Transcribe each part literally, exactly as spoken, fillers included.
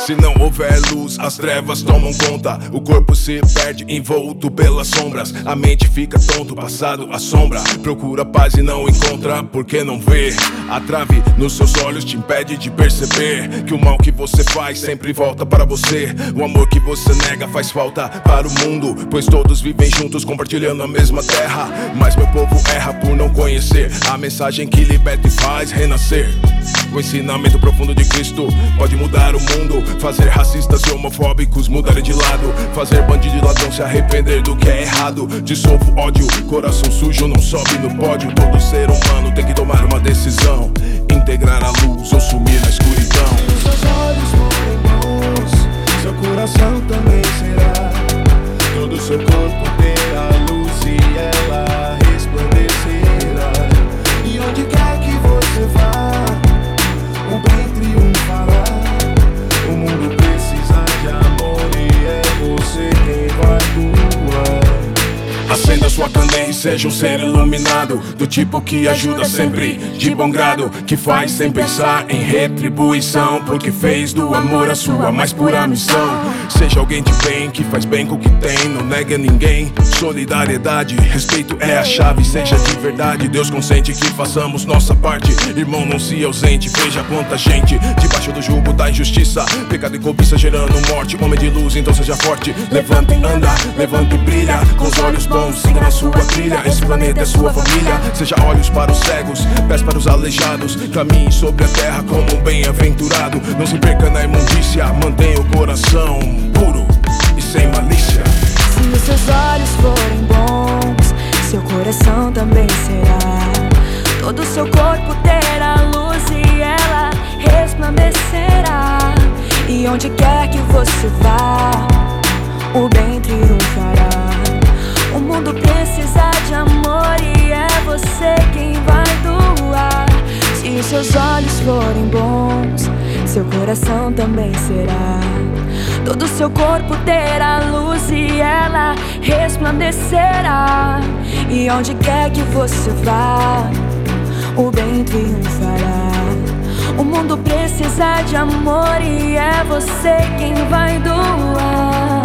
Se não houver luz, as trevas tomam conta. O corpo se perde envolto pelas sombras. A mente fica tonto, passado assombra. Procura paz e não encontra, porque não vê. A trave nos seus olhos te impede de perceber que o mal que você faz sempre volta para você. O amor que você nega faz falta para o mundo, pois todos vivem juntos compartilhando a mesma terra. Mas meu povo erra por não conhecer a mensagem que liberta e faz renascer. O ensinamento profundo de Cristo pode mudar o mundo, fazer racistas e homofóbicos mudarem de lado, fazer bandido e ladrão se arrepender do que é errado. Dissolvo ódio, coração sujo não sobe no pódio. Todo ser humano tem que tomar uma decisão: integrar a luz ou sumir na escuridão. Seus olhos forem bons, seu coração também será. Todo seu corpo terá luz e ela resplandecerá. E onde quer que você vá, o bem triunfará. O mundo precisa de amor e é você quem vai doar. Acenda sua candeia e seja um ser iluminado, do tipo que ajuda sempre de bom grado, que faz sem pensar em retribuição, porque fez do amor a sua mais pura missão. Seja alguém de bem, que faz bem com o que tem, não nega ninguém. Solidariedade, respeito é a chave. Seja de verdade, Deus consente que façamos nossa parte. Irmão, não se ausente, veja quanta gente debaixo do jugo da injustiça, pecado e cobiça gerando morte. Homem de luz, então seja forte. Levanta e anda, levanta e brilha, com os olhos bons, siga na sua trilha. Esse planeta é sua família. Seja olhos para os cegos, pés para os aleijados. Caminhe sobre a terra como um bem-aventurado. Não se perca na imundícia, mantenha o coração puro e sem malícia. Se os seus olhos forem bons, seu coração também será. Todo seu corpo terá luz e ela resplandecerá. E onde quer que você vá, o bem triunfará. O mundo precisa de amor e é você quem vai doar. Se os seus olhos forem bons, seu coração também será. Todo seu corpo terá luz e ela resplandecerá. E onde quer que você vá, o bem triunfará. O mundo precisa de amor e é você quem vai doar.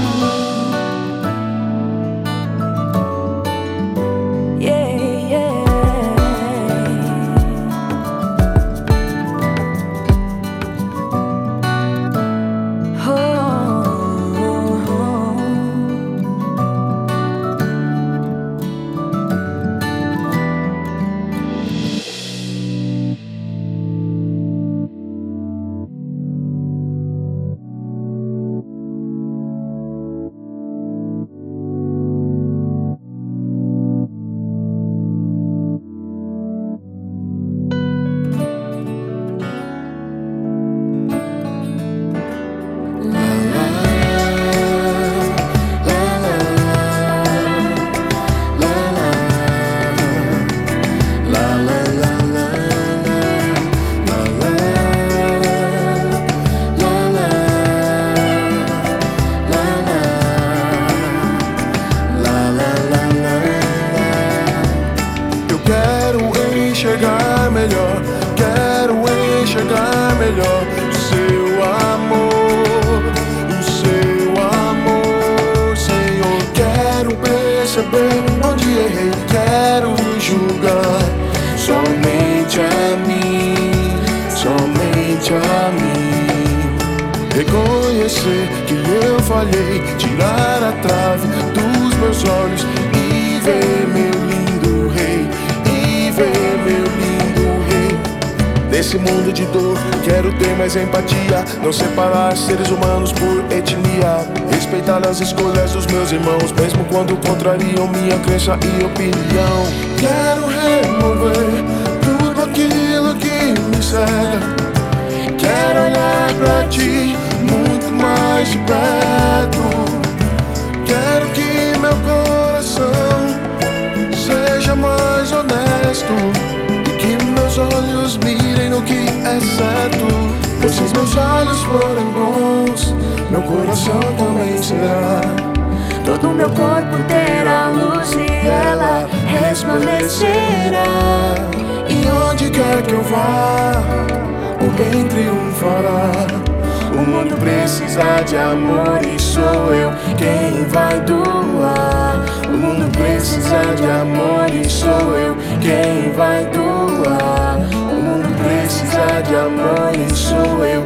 Enxergar melhor, quero enxergar melhor o seu amor, o seu amor, Senhor. Quero perceber onde errei, quero julgar somente a mim, somente a mim. Reconhecer que eu falhei, tirar a trave dos meus olhos e ver meu lindo rei, e ver meu lindo rei. Nesse mundo de dor, quero ter mais empatia, não separar seres humanos por etnia, respeitar as escolhas dos meus irmãos, mesmo quando contrariam minha crença e opinião. Quero remover tudo aquilo que me cega, quero olhar pra ti muito mais de perto. Quero que meu coração seja mais honesto e que meus olhos mirem no que é certo. Pois se os meus olhos forem bons, meu coração também será. Todo meu corpo terá luz e ela resplandecerá. E onde quer que eu vá, o bem triunfará. O mundo precisa de amor e sou eu quem vai doar. O mundo precisa de amor e sou eu quem vai doar. O mundo precisa de amor e sou eu